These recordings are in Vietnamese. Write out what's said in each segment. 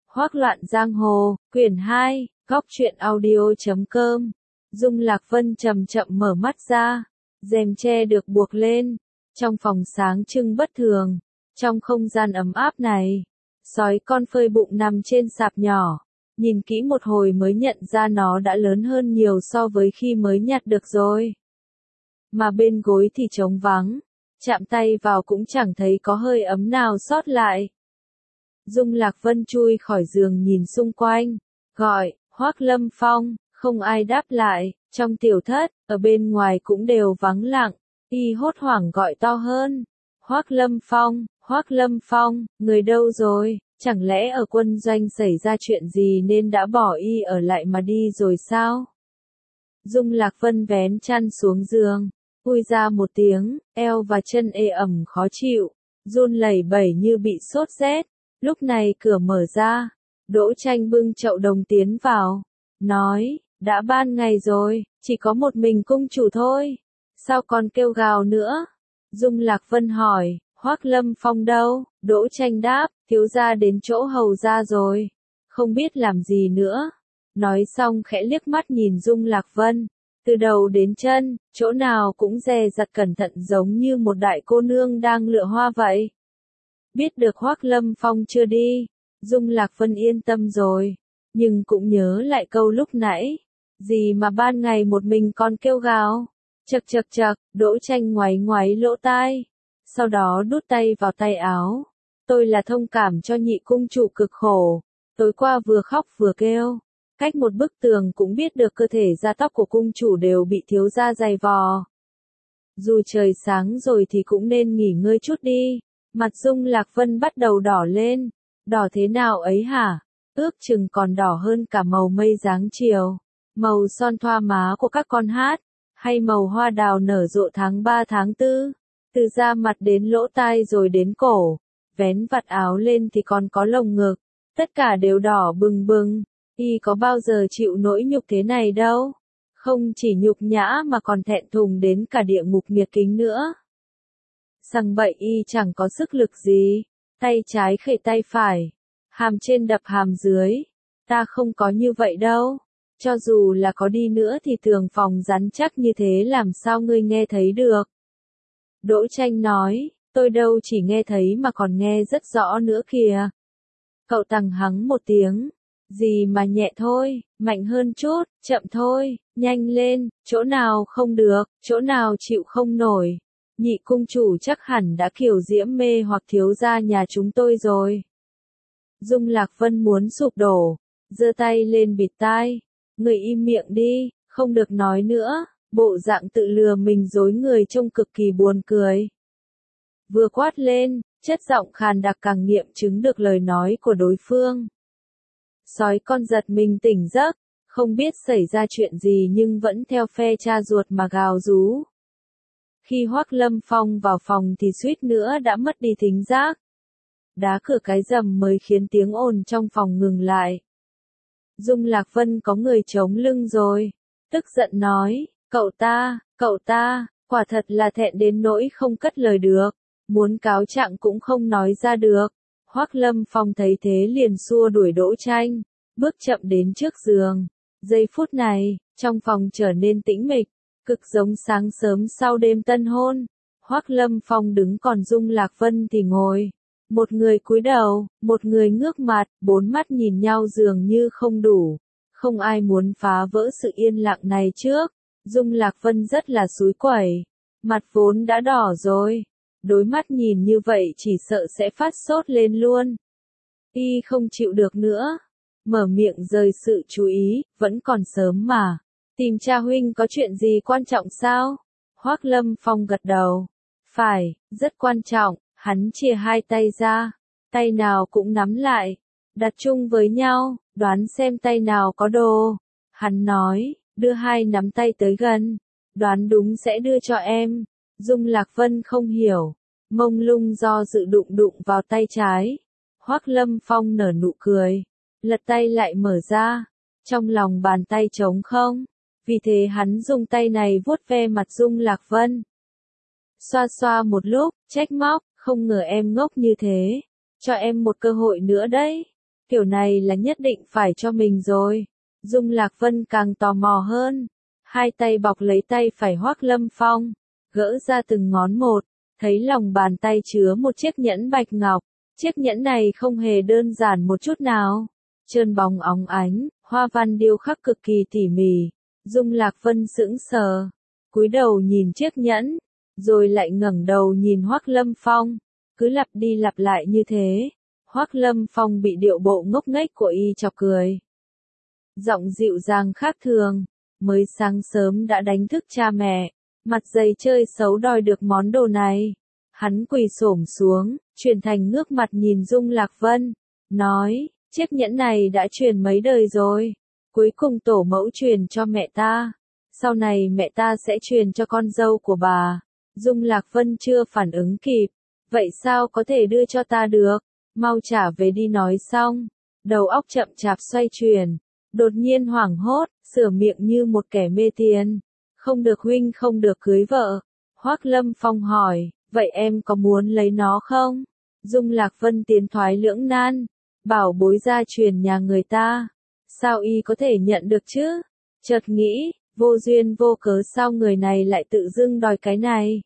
Hoác loạn giang hồ, quyển 2, góc truyện audio.com. Dung Lạc Vân chậm chậm mở mắt ra, rèm che được buộc lên, trong phòng sáng trưng bất thường, trong không gian ấm áp này, sói con phơi bụng nằm trên sạp nhỏ, nhìn kỹ một hồi mới nhận ra nó đã lớn hơn nhiều so với khi mới nhặt được rồi. Mà bên gối thì trống vắng, chạm tay vào cũng chẳng thấy có hơi ấm nào sót lại. Dung Lạc Vân chui khỏi giường nhìn xung quanh, gọi, Hoác Lâm Phong, không ai đáp lại, trong tiểu thất, ở bên ngoài cũng đều vắng lặng, y hốt hoảng gọi to hơn, Hoác Lâm Phong, người đâu rồi, chẳng lẽ ở quân doanh xảy ra chuyện gì nên đã bỏ y ở lại mà đi rồi sao? Dung Lạc Vân vén chăn xuống giường, ui ra một tiếng, eo và chân ê ẩm khó chịu, run lẩy bẩy như bị sốt rét. Lúc này cửa mở ra, Đỗ Tranh bưng chậu đồng tiến vào, nói, đã ban ngày rồi, chỉ có một mình cung chủ thôi, sao còn kêu gào nữa? Dung Lạc Vân hỏi, Hoác Lâm Phong đâu? Đỗ Tranh đáp, thiếu gia đến chỗ hầu gia rồi, không biết làm gì nữa. Nói xong khẽ liếc mắt nhìn Dung Lạc Vân, từ đầu đến chân, chỗ nào cũng dè dặt cẩn thận giống như một đại cô nương đang lựa hoa vậy. Biết được Hoác Lâm Phong chưa đi, Dung Lạc Vân yên tâm rồi, nhưng cũng nhớ lại câu lúc nãy, gì mà ban ngày một mình còn kêu gào, chậc, Đỗ Tranh ngoáy ngoáy lỗ tai, sau đó đút tay vào tay áo, tôi là thông cảm cho nhị cung chủ cực khổ, tối qua vừa khóc vừa kêu, cách một bức tường cũng biết được cơ thể da tóc của cung chủ đều bị thiếu gia giày vò. Dù trời sáng rồi thì cũng nên nghỉ ngơi chút đi. Mặt Dung Lạc Vân bắt đầu đỏ lên, đỏ thế nào ấy hả? Ước chừng còn đỏ hơn cả màu mây dáng chiều, màu son thoa má của các con hát, hay màu hoa đào nở rộ tháng 3 tháng 4, từ da mặt đến lỗ tai rồi đến cổ, vén vạt áo lên thì còn có lồng ngực, tất cả đều đỏ bừng bừng, y có bao giờ chịu nỗi nhục thế này đâu, không chỉ nhục nhã mà còn thẹn thùng đến cả địa ngục nghiệt kính nữa. Sằng bậy y chẳng có sức lực gì, tay trái khệ tay phải, hàm trên đập hàm dưới, ta không có như vậy đâu, cho dù là có đi nữa thì tường phòng rắn chắc như thế làm sao ngươi nghe thấy được. Đỗ Tranh nói, tôi đâu chỉ nghe thấy mà còn nghe rất rõ nữa kìa. Cậu tằng hắng một tiếng, gì mà nhẹ thôi, mạnh hơn chút, chậm thôi, nhanh lên, chỗ nào không được, chỗ nào chịu không nổi. Nhị cung chủ chắc hẳn đã kiều diễm mê hoặc thiếu gia nhà chúng tôi rồi. Dung Lạc Vân muốn sụp đổ, giơ tay lên bịt tai, người im miệng đi, không được nói nữa, bộ dạng tự lừa mình dối người trông cực kỳ buồn cười. Vừa quát lên, chất giọng khàn đặc càng nghiệm chứng được lời nói của đối phương. Sói con giật mình tỉnh giấc, không biết xảy ra chuyện gì nhưng vẫn theo phe cha ruột mà gào rú. Khi Hoác Lâm Phong vào phòng thì suýt nữa đã mất đi thính giác. Đá cửa cái rầm mới khiến tiếng ồn trong phòng ngừng lại. Dung Lạc Vân có người chống lưng rồi, tức giận nói, cậu ta, quả thật là thẹn đến nỗi không cất lời được, muốn cáo trạng cũng không nói ra được. Hoác Lâm Phong thấy thế liền xua đuổi Đỗ Tranh, bước chậm đến trước giường. Giây phút này, trong phòng trở nên tĩnh mịch, cực giống sáng sớm sau đêm tân hôn. Hoác Lâm Phong đứng còn Dung Lạc Vân thì ngồi. Một người cúi đầu, một người ngước mặt, bốn mắt nhìn nhau dường như không đủ. Không ai muốn phá vỡ sự yên lặng này trước. Dung Lạc Vân rất là xúi quẩy. Mặt vốn đã đỏ rồi. Đối mắt nhìn như vậy chỉ sợ sẽ phát sốt lên luôn. Y không chịu được nữa. Mở miệng rời sự chú ý, vẫn còn sớm mà. Tìm cha huynh có chuyện gì quan trọng sao? Hoác Lâm Phong gật đầu. Phải, rất quan trọng, hắn chia hai tay ra. Tay nào cũng nắm lại. Đặt chung với nhau, đoán xem tay nào có đồ. Hắn nói, đưa hai nắm tay tới gần. Đoán đúng sẽ đưa cho em. Dung Lạc Vân không hiểu. Mông lung do dự đụng vào tay trái. Hoác Lâm Phong nở nụ cười. Lật tay lại mở ra. Trong lòng bàn tay trống không. Vì thế hắn dùng tay này vuốt ve mặt Dung Lạc Vân. Xoa xoa một lúc, trách móc, không ngờ em ngốc như thế. Cho em một cơ hội nữa đấy. kiểu này là nhất định phải cho mình rồi. Dung Lạc Vân càng tò mò hơn, hai tay bọc lấy tay phải Hoắc Lâm Phong, gỡ ra từng ngón một, thấy lòng bàn tay chứa một chiếc nhẫn bạch ngọc, chiếc nhẫn này không hề đơn giản một chút nào, trơn bóng óng ánh, hoa văn điêu khắc cực kỳ tỉ mỉ. Dung Lạc Vân sững sờ, cúi đầu nhìn chiếc nhẫn, rồi lại ngẩng đầu nhìn Hoắc Lâm Phong, cứ lặp đi lặp lại như thế. Hoắc Lâm Phong bị điệu bộ ngốc nghếch của y chọc cười. Giọng dịu dàng khác thường, mới sáng sớm đã đánh thức cha mẹ, mặt dày chơi xấu đòi được món đồ này. Hắn quỳ xổm xuống, chuyển thành ngước mặt nhìn Dung Lạc Vân, nói, chiếc nhẫn này đã truyền mấy đời rồi, cuối cùng tổ mẫu truyền cho mẹ ta, sau này mẹ ta sẽ truyền cho con dâu của bà. Dung Lạc Vân chưa phản ứng kịp, vậy sao có thể đưa cho ta được, mau trả về đi nói xong, đầu óc chậm chạp xoay chuyển, đột nhiên hoảng hốt, sửa miệng như một kẻ mê tiền, không được huynh không được cưới vợ. Hoắc Lâm Phong hỏi, vậy em có muốn lấy nó không? Dung Lạc Vân tiến thoái lưỡng nan, bảo bối gia truyền nhà người ta, sao y có thể nhận được chứ? Chợt nghĩ, vô duyên vô cớ sao người này lại tự dưng đòi cái này?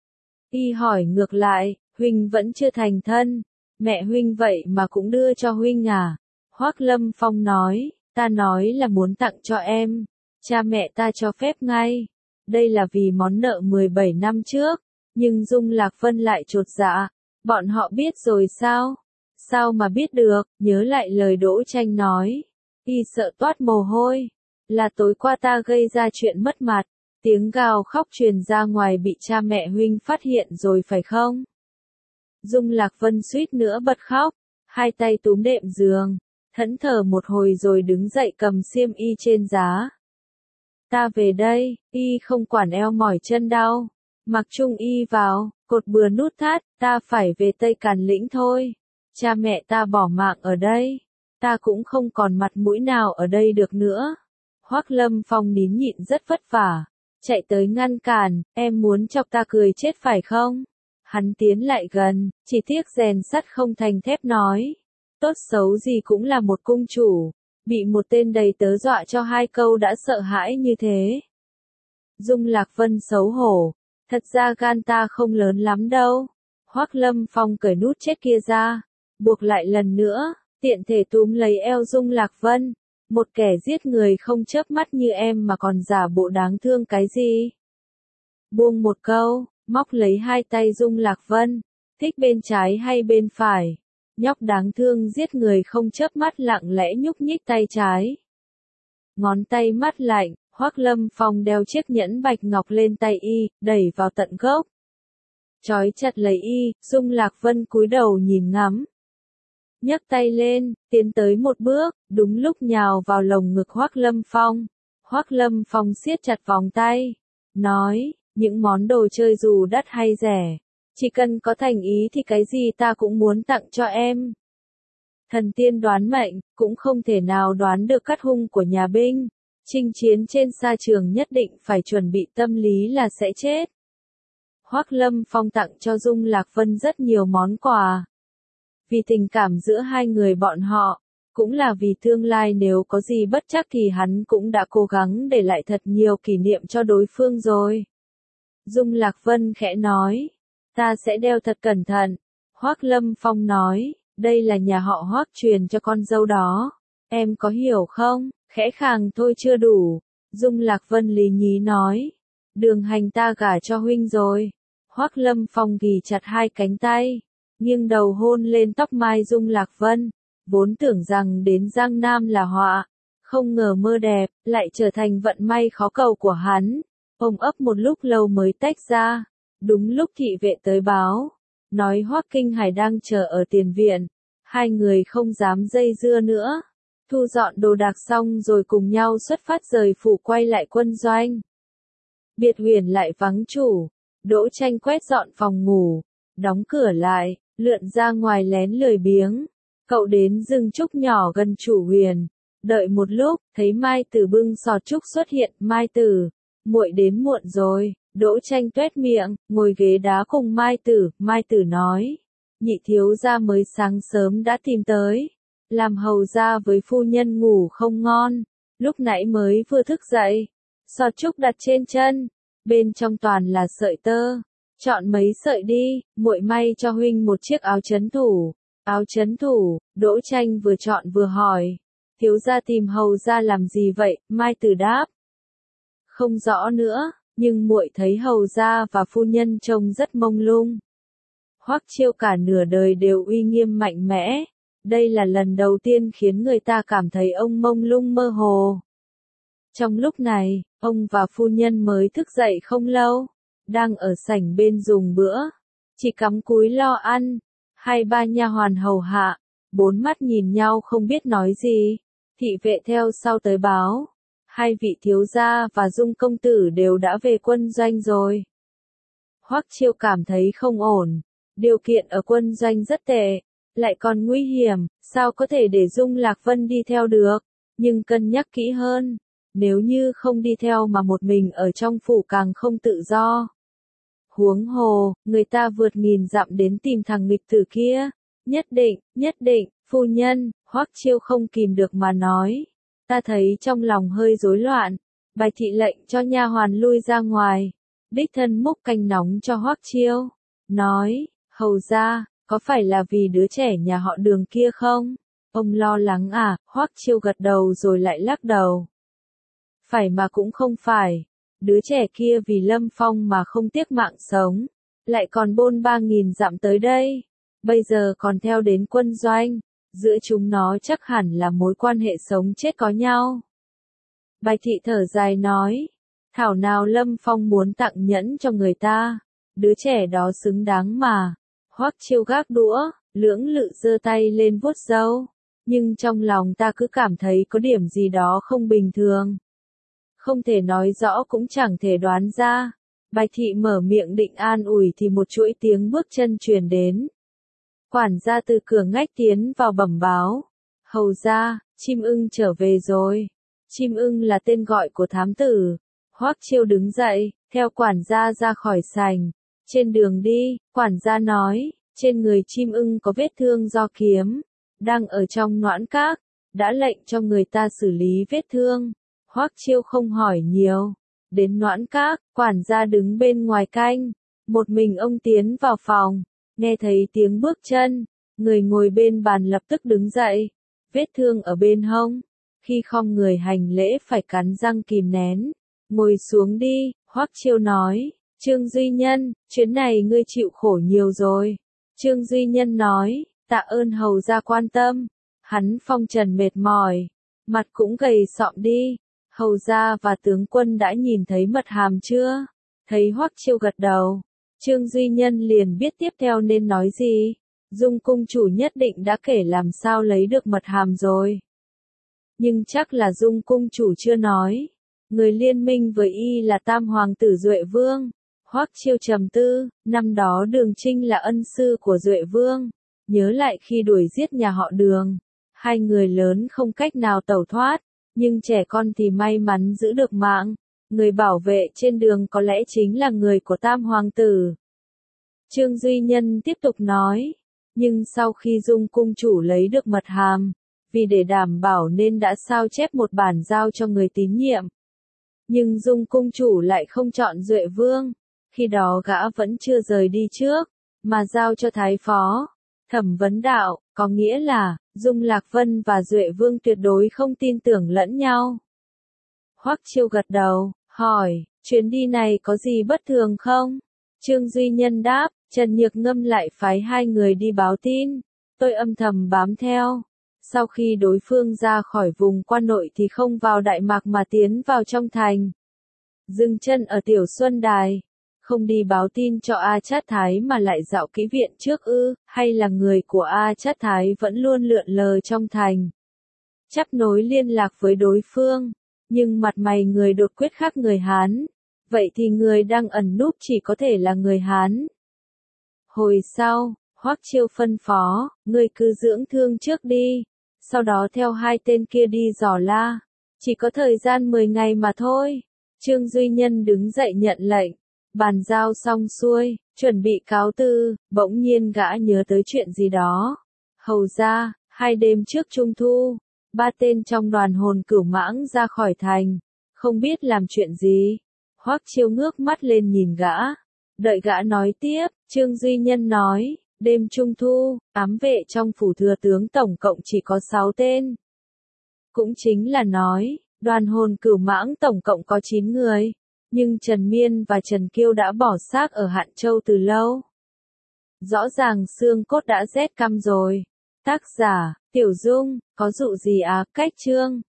Y hỏi ngược lại, huynh vẫn chưa thành thân, mẹ huynh vậy mà cũng đưa cho huynh à? Hoắc Lâm Phong nói, ta nói là muốn tặng cho em, cha mẹ ta cho phép ngay, đây là vì món nợ 17 năm trước, nhưng Dung Lạc Vân lại chột dạ, bọn họ biết rồi sao? Sao mà biết được, nhớ lại lời Đỗ Tranh nói, y sợ toát mồ hôi, là tối qua ta gây ra chuyện mất mặt, tiếng gào khóc truyền ra ngoài bị cha mẹ huynh phát hiện rồi phải không? Dung Lạc Vân suýt nữa bật khóc, hai tay túm đệm giường, thẫn thờ một hồi rồi đứng dậy cầm xiêm y trên giá. Ta về đây, y không quản eo mỏi chân đau, mặc trung y vào, cột bừa nút thắt, ta phải về Tây Càn Lĩnh thôi. Cha mẹ ta bỏ mạng ở đây, ta cũng không còn mặt mũi nào ở đây được nữa. Hoắc Lâm Phong nín nhịn rất vất vả, chạy tới ngăn cản, em muốn chọc ta cười chết phải không? Hắn tiến lại gần, chỉ tiếc rèn sắt không thành thép nói, tốt xấu gì cũng là một cung chủ, bị một tên đầy tớ dọa cho hai câu đã sợ hãi như thế. Dung Lạc Vân xấu hổ, thật ra gan ta không lớn lắm đâu. Hoắc Lâm Phong cởi nút chết kia ra, buộc lại lần nữa, tiện thể túm lấy eo Dung Lạc Vân, một kẻ giết người không chớp mắt như em mà còn giả bộ đáng thương cái gì. Buông một câu, móc lấy hai tay Dung Lạc Vân, thích bên trái hay bên phải. Nhóc đáng thương giết người không chớp mắt lặng lẽ nhúc nhích tay trái. Ngón tay mát lạnh, Hoắc Lâm Phong đeo chiếc nhẫn bạch ngọc lên tay y, đẩy vào tận gốc. Trói chặt lấy y, Dung Lạc Vân cúi đầu nhìn ngắm. Nhấc tay lên, tiến tới một bước, đúng lúc nhào vào lồng ngực Hoắc Lâm Phong. Hoắc Lâm Phong siết chặt vòng tay, nói, những món đồ chơi dù đắt hay rẻ, chỉ cần có thành ý thì cái gì ta cũng muốn tặng cho em. Thần tiên đoán mệnh, cũng không thể nào đoán được cắt hung của nhà binh. Chinh chiến trên sa trường nhất định phải chuẩn bị tâm lý là sẽ chết. Hoắc Lâm Phong tặng cho Dung Lạc Vân rất nhiều món quà. Vì tình cảm giữa hai người bọn họ, cũng là vì tương lai nếu có gì bất trắc thì hắn cũng đã cố gắng để lại thật nhiều kỷ niệm cho đối phương rồi. Dung Lạc Vân khẽ nói, ta sẽ đeo thật cẩn thận. Hoắc Lâm Phong nói, đây là nhà họ Hoắc truyền cho con dâu đó. Em có hiểu không? Khẽ khàng thôi chưa đủ. Dung Lạc Vân lý nhí nói, Đường Hành ta gả cho huynh rồi. Hoắc Lâm Phong ghì chặt hai cánh tay, nghiêng đầu hôn lên tóc mai Dung Lạc Vân, vốn tưởng rằng đến Giang Nam là họa, không ngờ mơ đẹp, lại trở thành vận may khó cầu của hắn. Ôm ấp một lúc lâu mới tách ra, đúng lúc thị vệ tới báo, nói Hoắc Kinh Hải đang chờ ở tiền viện, hai người không dám dây dưa nữa, thu dọn đồ đạc xong rồi cùng nhau xuất phát rời phủ quay lại quân doanh. Biệt huyền lại vắng chủ, Đỗ Tranh quét dọn phòng ngủ, đóng cửa lại, lượn ra ngoài lén lười biếng. Cậu đến rừng trúc nhỏ gần chủ huyền, đợi một lúc, thấy Mai Tử bưng sọt trúc xuất hiện. Mai Tử, muội đến muộn rồi. Đỗ Tranh tuét miệng, ngồi ghế đá cùng Mai Tử. Mai Tử nói, nhị thiếu gia mới sáng sớm đã tìm tới, làm hầu gia với phu nhân ngủ không ngon, lúc nãy mới vừa thức dậy, sọt trúc đặt trên chân, bên trong toàn là sợi tơ, chọn mấy sợi đi, muội may cho huynh một chiếc áo chấn thủ. Áo chấn thủ, Đỗ Tranh vừa chọn vừa hỏi, thiếu gia tìm hầu gia làm gì vậy? Mai Tử đáp, không rõ nữa, nhưng muội thấy hầu gia và phu nhân trông rất mông lung. Hoắc Chiêu cả nửa đời đều uy nghiêm mạnh mẽ, đây là lần đầu tiên khiến người ta cảm thấy ông mông lung mơ hồ. Trong lúc này, ông và phu nhân mới thức dậy không lâu, đang ở sảnh bên dùng bữa, chỉ cắm cúi lo ăn, hai ba nha hoàn hầu hạ, bốn mắt nhìn nhau không biết nói gì, thị vệ theo sau tới báo, hai vị thiếu gia và Dung công tử đều đã về quân doanh rồi. Hoắc Chiêu cảm thấy không ổn, điều kiện ở quân doanh rất tệ, lại còn nguy hiểm, sao có thể để Dung Lạc Vân đi theo được, nhưng cân nhắc kỹ hơn, nếu như không đi theo mà một mình ở trong phủ càng không tự do. Huống hồ, người ta vượt nghìn dặm đến tìm thằng nghịch tử kia, nhất định, phu nhân, Hoắc Chiêu không kìm được mà nói, ta thấy trong lòng hơi rối loạn, Bạch thị lệnh cho nha hoàn lui ra ngoài, đích thân múc canh nóng cho Hoắc Chiêu, nói, hầu gia, có phải là vì đứa trẻ nhà họ Đường kia không? Ông lo lắng à? Hoắc Chiêu gật đầu rồi lại lắc đầu. Phải mà cũng không phải, đứa trẻ kia vì Lâm Phong mà không tiếc mạng sống, lại còn bôn 3.000 dặm tới đây, bây giờ còn theo đến quân doanh, giữa chúng nó chắc hẳn là mối quan hệ sống chết có nhau. Bạch thị thở dài nói, thảo nào Lâm Phong muốn tặng nhẫn cho người ta, đứa trẻ đó xứng đáng mà. Hoắc Chiêu gác đũa, lưỡng lự giơ tay lên vuốt râu, nhưng trong lòng ta cứ cảm thấy có điểm gì đó không bình thường. Không thể nói rõ cũng chẳng thể đoán ra. Bạch thị mở miệng định an ủi thì một chuỗi tiếng bước chân truyền đến. Quản gia từ cửa ngách tiến vào bẩm báo. Hầu gia, Chim Ưng trở về rồi. Chim Ưng là tên gọi của thám tử. Hoắc Chiêu đứng dậy, theo quản gia ra khỏi sảnh. Trên đường đi, quản gia nói, trên người Chim Ưng có vết thương do kiếm, đang ở trong noãn các, đã lệnh cho người ta xử lý vết thương. Hoắc Chiêu không hỏi nhiều, đến noãn các, quản gia đứng bên ngoài canh, một mình ông tiến vào phòng, nghe thấy tiếng bước chân, người ngồi bên bàn lập tức đứng dậy, vết thương ở bên hông, khi khom người hành lễ phải cắn răng kìm nén, ngồi xuống đi, Hoắc Chiêu nói. Trương Duy Nhân, chuyến này ngươi chịu khổ nhiều rồi. Trương Duy Nhân nói, tạ ơn hầu gia quan tâm. Hắn phong trần mệt mỏi, mặt cũng gầy sọm đi. Hầu gia và tướng quân đã nhìn thấy mật hàm chưa? Thấy Hoắc Chiêu gật đầu, Trương Duy Nhân liền biết tiếp theo nên nói gì. Dung cung chủ nhất định đã kể làm sao lấy được mật hàm rồi. Nhưng chắc là Dung cung chủ chưa nói. Người liên minh với y là Tam Hoàng tử Duệ Vương. Hoắc Chiêu trầm tư, năm đó Đường Trinh là ân sư của Duệ Vương, nhớ lại khi đuổi giết nhà họ Đường, hai người lớn không cách nào tẩu thoát, nhưng trẻ con thì may mắn giữ được mạng, người bảo vệ trên đường có lẽ chính là người của Tam Hoàng tử. Trương Duy Nhân tiếp tục nói, nhưng sau khi Dung cung chủ lấy được mật hàm, vì để đảm bảo nên đã sao chép một bản giao cho người tín nhiệm. Nhưng Dung cung chủ lại không chọn Duệ Vương. Khi đó gã vẫn chưa rời đi trước, mà giao cho Thái Phó, Thẩm Vấn Đạo, có nghĩa là, Dung Lạc Vân và Duệ Vương tuyệt đối không tin tưởng lẫn nhau. Hoắc Chiêu gật đầu, hỏi, chuyến đi này có gì bất thường không? Trương Duy Nhân đáp, Trần Nhược Ngâm lại phái hai người đi báo tin, tôi âm thầm bám theo. Sau khi đối phương ra khỏi vùng quan nội thì không vào Đại Mạc mà tiến vào trong thành. Dừng chân ở Tiểu Xuân Đài. Không đi báo tin cho A Chát Thái mà lại dạo kỹ viện trước ư, hay là người của A Chát Thái vẫn luôn lượn lờ trong thành. Chắp nối liên lạc với đối phương, nhưng mặt mày người đột quyết khác người Hán, vậy thì người đang ẩn núp chỉ có thể là người Hán. Hồi sau, Hoắc Chiêu phân phó, người cứ dưỡng thương trước đi, sau đó theo hai tên kia đi dò la, chỉ có thời gian 10 ngày mà thôi. Trương Duy Nhân đứng dậy nhận lệnh. Bàn giao xong xuôi, chuẩn bị cáo từ, bỗng nhiên gã nhớ tới chuyện gì đó. Hầu gia, 2 đêm trước Trung Thu, 3 tên trong đoàn hồn cửu mãng ra khỏi thành, không biết làm chuyện gì. Hoắc Chiêu ngước mắt lên nhìn gã, đợi gã nói tiếp. Trương Duy Nhân nói, đêm Trung Thu, ám vệ trong phủ thừa tướng tổng cộng chỉ có 6 tên. Cũng chính là nói, đoàn hồn cửu mãng tổng cộng có 9 người, nhưng Trần Miên và Trần Kiêu đã bỏ xác ở Hạn Châu từ lâu. Rõ ràng xương cốt đã rét căm rồi. Tác giả, Tiểu Dung, có dụ gì cách chương.